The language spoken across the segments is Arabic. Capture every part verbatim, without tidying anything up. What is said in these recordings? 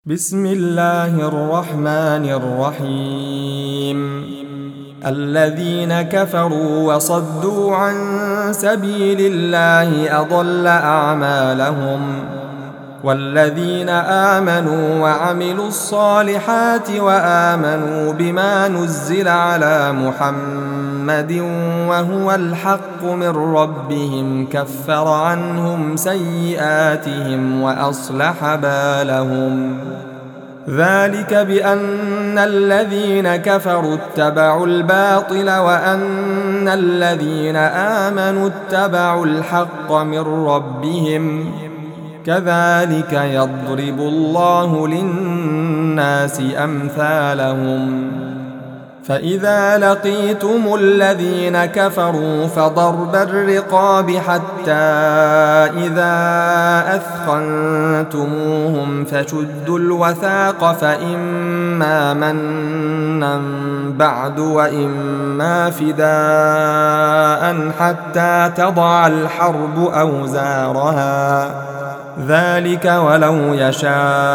بسم الله الرحمن الرحيم. الذين كفروا وصدوا عن سبيل الله أضل أعمالهم، والذين آمنوا وعملوا الصالحات وآمنوا بما نزل على محمد وهو الحق من ربهم كفر عنهم سيئاتهم وأصلح بالهم. ذلك بأن الذين كفروا اتبعوا الباطل وأن الذين آمنوا اتبعوا الحق من ربهم، كذلك يضرب الله للناس أمثالهم. فإذا لقيتم الذين كفروا فضرب الرقاب حتى إذا أثخنتموهم فشدوا الوثاق، فإما منا بعد وإما فداء حتى تضع الحرب أوزارها، ذلك ولو يشاء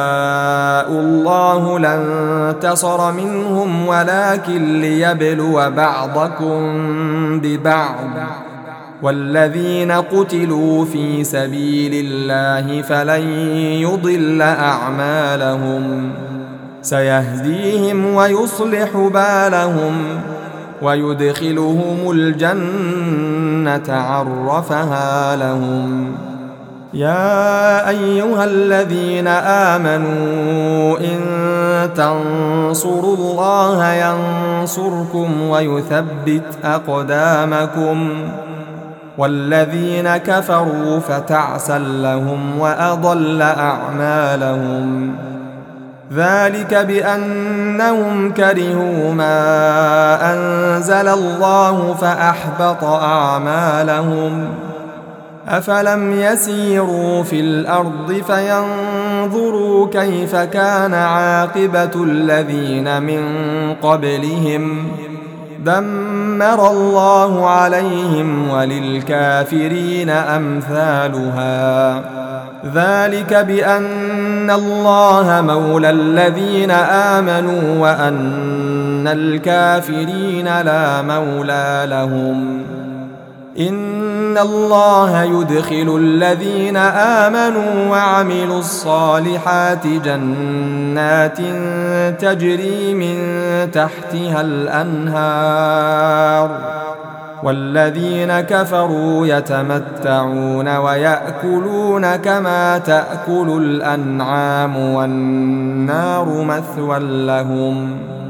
الله لانتصر منهم ولكن ليبلو بعضكم ببعض، والذين قتلوا في سبيل الله فلن يضل أعمالهم، سيهديهم ويصلح بالهم ويدخلهم الجنة عرفها لهم. يا أيها الذين آمنوا إن تنصروا الله ينصركم ويثبت أقدامكم، والذين كفروا فتعسا لهم وأضل أعمالهم. ذلك بأنهم كرهوا ما أنزل الله فأحبط أعمالهم. أفلم يسيروا في الأرض فينظروا كيف كان عاقبة الذين من قبلهم، دمر الله عليهم وللكافرين أمثالها. ذلك بأن الله مولى الذين آمنوا وأن الكافرين لا مولى لهم. إن الله يدخل الذين آمنوا وعملوا الصالحات جنات تجري من تحتها الأنهار، والذين كفروا يتمتعون ويأكلون كما تأكل الأنعام والنار مثوى لهم.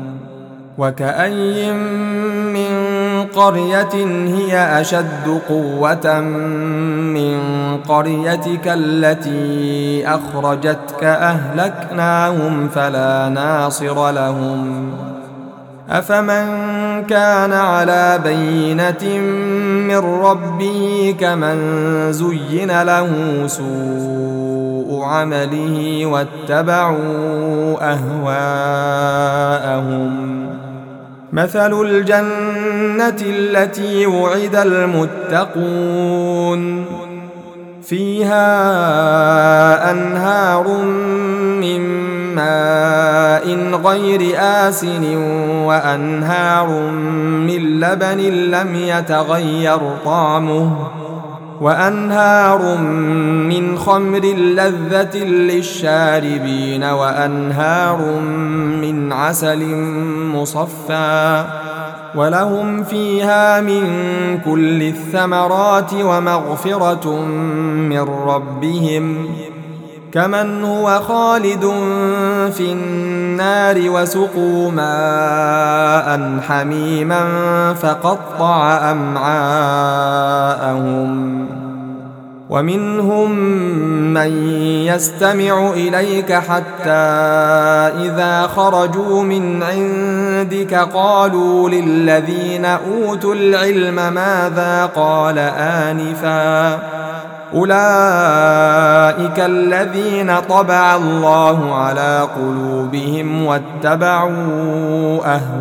وكأي من قرية هي أشد قوة من قريتك التي أخرجتك أهلكناهم فلا ناصر لهم. أفمن كان على بينة من ربه كمن زين له سوء عمله واتبعوا أهواءهم. مثل الجنة التي وعد المتقون فيها أنهار من ماء غير آسن وأنهار من لبن لم يتغير طعمه وأنهار من خمر لذة للشاربين وأنهار من عسل مصفى، ولهم فيها من كل الثمرات ومغفرة من ربهم، كمن هو خالد في النار وسقوا ماء حميما فقطع أمعاءهم. ومنهم من يستمع إليك حتى إذا خرجوا من عندك قالوا للذين أوتوا العلم ماذا قال آنفا، أولئك الذين طبع الله على قلوبهم واتبعوا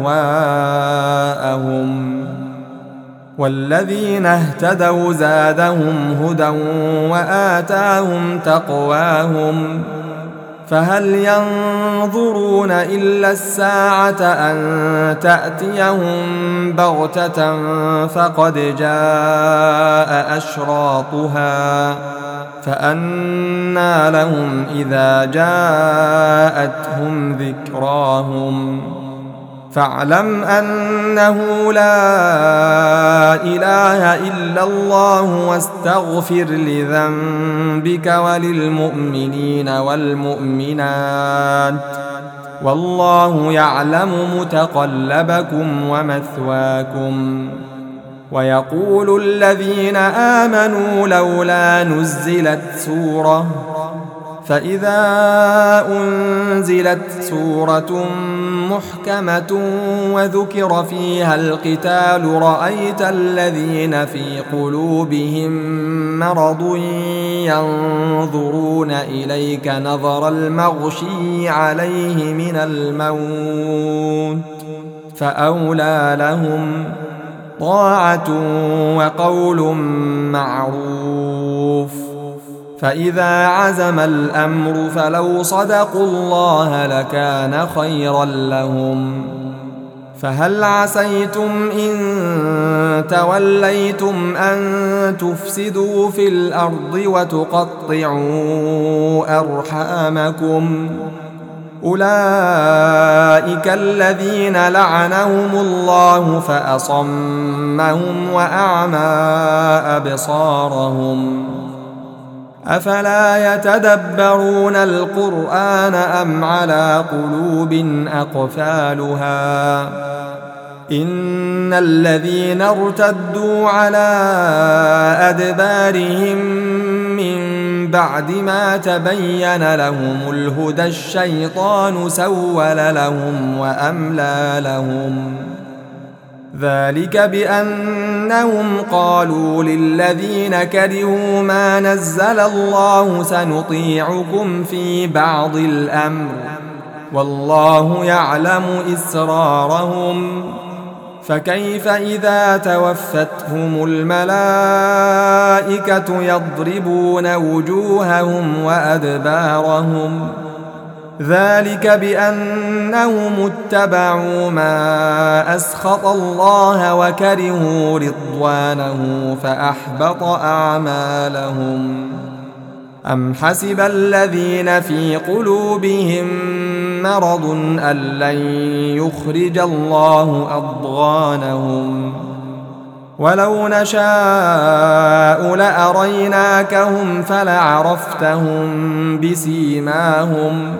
أهواءهم. والذين اهتدوا زادهم هدى وآتاهم تقواهم فهل ينظرون إلا الساعة أن تأتيهم بغتة فقد جاء أشراطها فأنى لهم إذا جاءتهم ذكراهم فاعلم أنه لا إله إلا الله واستغفر لذنبك وللمؤمنين والمؤمنات والله يعلم متقلبكم ومثواكم. ويقول الذين آمنوا لولا نزلت سورة فإذا أنزلت سورة محكمة وذكر فيها القتال رأيت الذين في قلوبهم مرض ينظرون إليك نظر المغشي عليه من الموت فأولى لهم طاعة وقول معروف. فإذا عزم الأمر فلو صدقوا الله لكان خيرا لهم. فهل عسيتم إن توليتم أن تفسدوا في الأرض وتقطعوا أرحامكم أولئك الذين لعنهم الله فأصمهم وأعمى أبصارهم أفلا يتدبرون القرآن أم على قلوب أقفالها إن الذين ارتدوا على أدبارهم من بعد ما تبين لهم الهدى الشيطان سول لهم وأملى لهم ذلك بأنهم قالوا للذين كرهوا ما نزل الله سنطيعكم في بعض الأمر والله يعلم إسرارهم فكيف إذا توفتهم الملائكة يضربون وجوههم وأدبارهم ذلك بأنهم اتبعوا ما أسخط الله وكرهوا رضوانه فأحبط أعمالهم. أم حسب الذين في قلوبهم مرض أن لن يخرج الله أضغانهم ولو نشاء لأريناكهم فلعرفتهم بسيماهم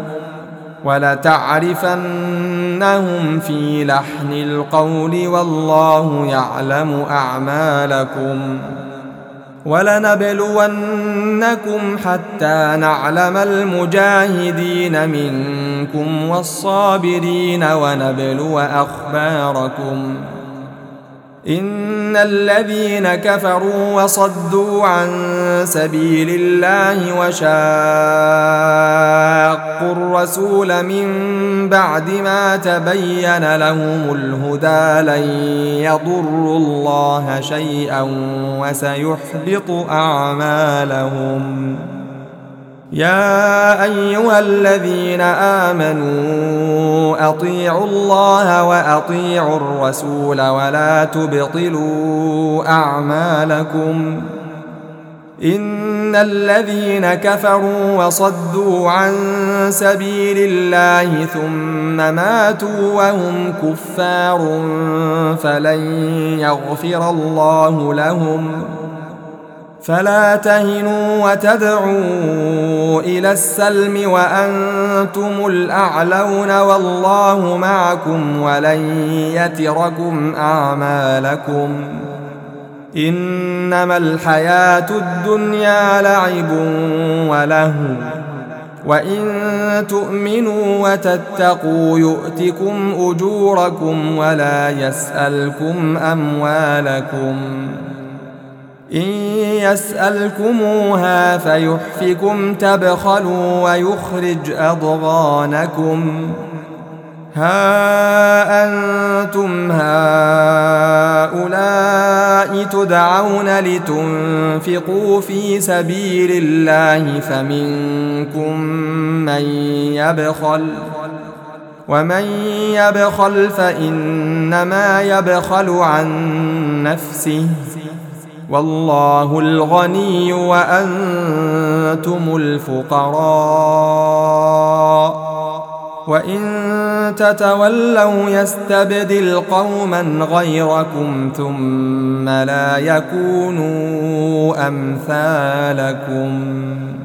ولتعرفنهم في لحن القول والله يعلم أعمالكم. ولنبلونكم حتى نعلم المجاهدين منكم والصابرين ونبلو أخباركم. إن الذين كفروا وصدوا عن سبيل الله وشاقوا الرسول من بعد ما تبين لهم الهدى لن يضروا الله شيئا وسيحبط أعمالهم. يا أيها الذين آمنوا أطيعوا الله وأطيعوا الرسول ولا تبطلوا أعمالكم. إن الذين كفروا وصدوا عن سبيل الله ثم ماتوا وهم كفار فلن يغفر الله لهم. فلا تهنوا وتدعوا إلى السلم وأنتم الأعلون والله معكم ولن يتركم أعمالكم. إنما الحياة الدنيا لعب ولهو وإن تؤمنوا وتتقوا يؤتكم أجوركم ولا يسألكم أموالكم. إن يسألكموها فيحفكم تبخلوا ويخرج أضغانكم. ها أنتم هؤلاء تدعون لتنفقوا في سبيل الله فمنكم من يبخل ومن يبخل فإنما يبخل عن نفسه والله الغني وأنتم الفقراء وإن تتولوا يستبدل قوما غيركم ثم لا يكونوا أمثالكم.